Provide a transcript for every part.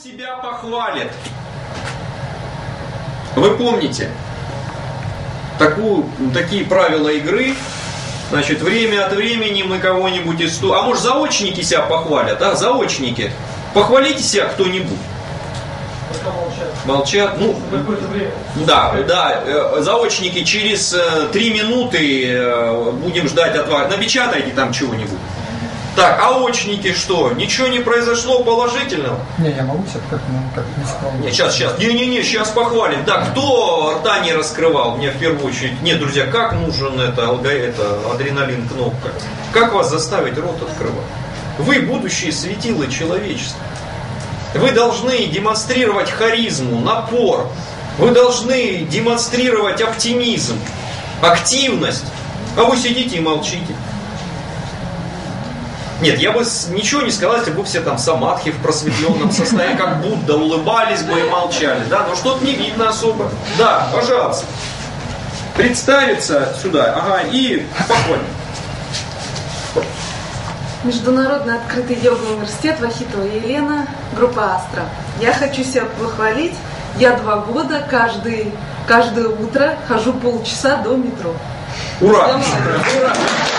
себя похвалит. Вы помните такие правила игры? Значит, время от времени мы кого-нибудь из... А может, заочники себя похвалят, а? Заочники. Похвалите себя кто-нибудь. Молчат. Ну, да, заочники через 3 минуты будем ждать от вас. Напечатайте там чего-нибудь. Так, а очники что? Ничего не произошло положительного? Не, я могу сейчас как не сказал. Не, сейчас. Не, сейчас похвалим. Да, кто рта не раскрывал? Мне в первую очередь. Нет, друзья, как нужен это адреналин кнопка? Как вас заставить рот открывать? Вы будущие светила человечества. Вы должны демонстрировать харизму, напор. Вы должны демонстрировать оптимизм, активность. А вы сидите и молчите. Нет, я бы ничего не сказал, если бы все там самадхи в просветленном состоянии, как Будда, улыбались бы и молчали, да, но что-то не видно особо. Да, пожалуйста. Представиться сюда, ага, и похвалим. Международный открытый йоговый университет, Вахитова Елена, группа Астра. Я хочу себя похвалить. Я 2 года каждое утро хожу полчаса до метро. Ура! Ура!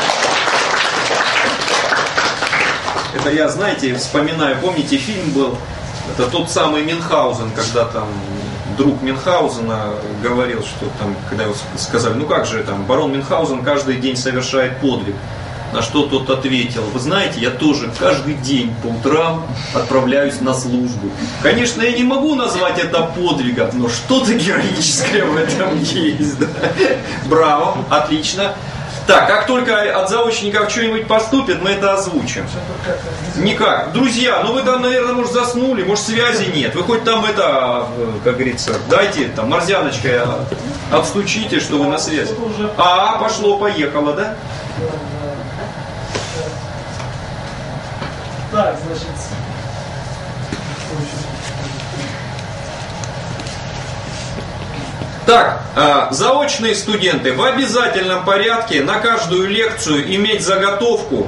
Это я, знаете, вспоминаю, помните, фильм был, это тот самый Мюнхгаузен, когда там друг Мюнхгаузена говорил, что там, когда его сказали, ну как же там, барон Мюнхгаузен каждый день совершает подвиг. На что тот ответил, вы знаете, я тоже каждый день по утрам отправляюсь на службу. Конечно, я не могу назвать это подвигом, но что-то героическое в этом есть. Да? Браво, отлично. Так, как только от заочников что-нибудь поступит, мы это озвучим. Никак. Друзья, ну вы там, наверное, может, заснули, может, связи нет. Вы хоть там это, как говорится, дайте там морзяночкой обстучите, что вы на связи. Пошло-поехало, да? Так, значит... Так, заочные студенты, в обязательном порядке на каждую лекцию иметь заготовку.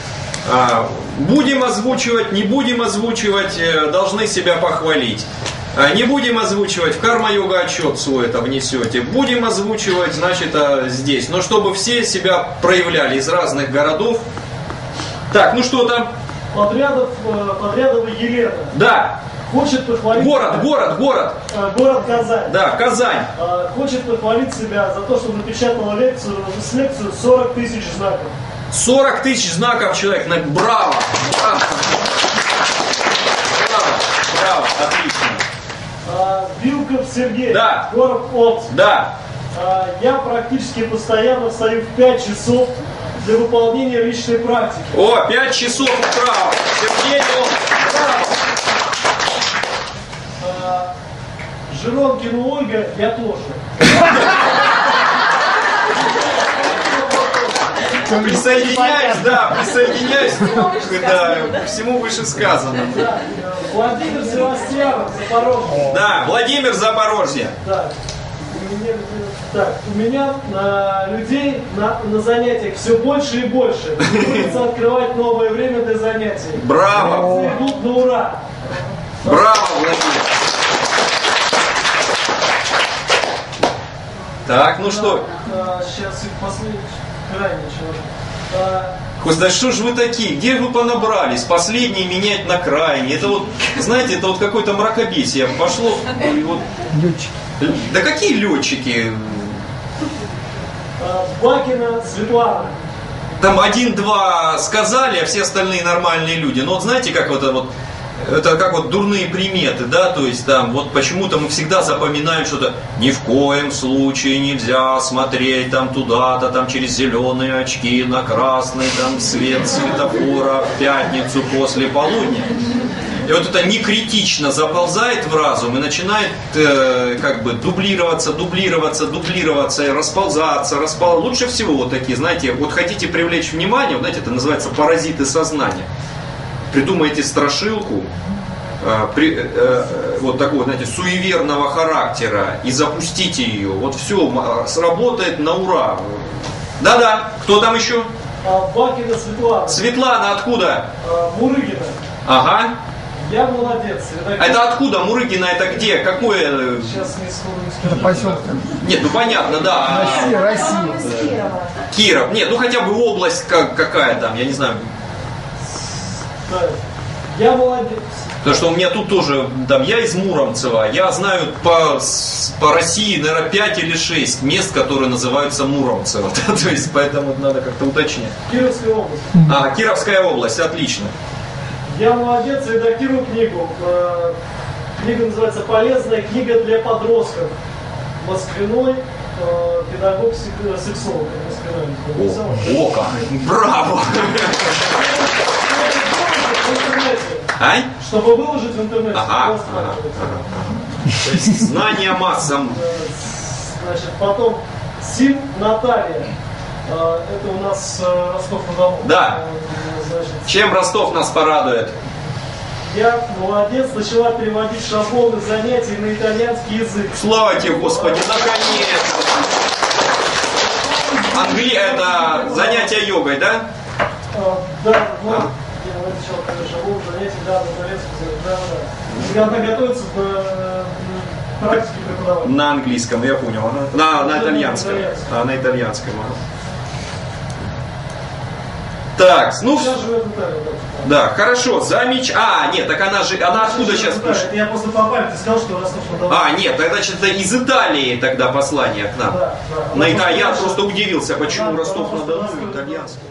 Будем озвучивать, не будем озвучивать, должны себя похвалить. Не будем озвучивать, в карма-йога отчет свой это внесете. Будем озвучивать, значит, здесь. Но чтобы все себя проявляли из разных городов. Так, ну что там? Подрядова Елена. Да. Хочет похвалить... Город. Город Казань. Да, Казань. Хочет похвалить себя за то, что напечатала лекцию 40 тысяч знаков. 40 тысяч знаков человек. Браво! Браво, отлично. Вилков Сергей. Да. Город Омск. Да. Я практически постоянно встаю в 5 часов для выполнения личной практики. 5 часов утра. Сергей Омск. Браво. Жиронкина Ольга, я тоже. Присоединяюсь к всему вышесказанному. Владимир Севастьянов, Запорожье. Да, Владимир, Запорожье. Так, у меня людей на занятиях все больше и больше. Приходится открывать новое время для занятий. Браво! Идут на ура. Браво, Владимир! Так, ну что? Сейчас последний, крайний Хоть да что ж вы такие? Где вы понабрались? Последние менять на крайние. Это вот, знаете, это вот какое-то мракобесие пошло. Вот. Летчики. Да какие летчики? Бакина Светлана. Там 1-2 сказали, а все остальные нормальные люди. Но вот знаете, как это как вот дурные приметы, да, то есть там вот почему-то мы всегда запоминаем что-то, ни в коем случае нельзя смотреть там туда-то, там через зеленые очки на красный там свет светофора в пятницу после полудня. И вот это некритично заползает в разум и начинает как бы дублироваться, и расползаться. Лучше всего вот такие, знаете, вот хотите привлечь внимание, вот, знаете, это называется паразиты сознания. Придумайте страшилку вот такого, знаете, суеверного характера и запустите ее. Вот все сработает на ура. Да-да, кто там еще? Бакина Светлана. Светлана откуда? Мурыгина. Ага. Я молодец. А это откуда? Мурыгина это где? Какое? Сейчас не сходу не Это скажу. поселок. Нет, ну понятно, да. Россия. Киров. Нет, ну хотя бы область какая там, я не знаю. Да. Я молодец. Потому что у меня тут тоже, там, я из Муромцева, я знаю по России, наверное, 5 или 6 мест, которые называются Муромцево. То есть, поэтому надо как-то уточнять. Кировская область. Кировская область, отлично. Я молодец, редактирую книгу. Книга называется «Полезная книга для подростков». Москвиной, педагог-сексолог. О, как! Браво! В интернете. Чтобы выложить в интернете. То есть знания массам. Значит, потом Сим Наталья. Это у нас Ростов-на-Дону. Да. Значит, Чем Ростов нас порадует? я молодец, начала переводить шаблоны занятий на итальянский язык. Слава тебе, Господи, наконец-то! Это занятие йогой, да? Да, ну, я начал шаблон занятий, да, на итальянском языке, да. Она готовится к практике преподавания. На английском, я понял. На итальянском. На итальянском. Так, ну, Сейчас живет в Италии, да, хорошо, нет, так она откуда сейчас пишет? Я просто по памяти сказал, что Ростов-на-Дону. Нет, тогда это из Италии тогда послание к нам. Да, да. Я просто удивился, почему Ростов-на-Дону итальянский.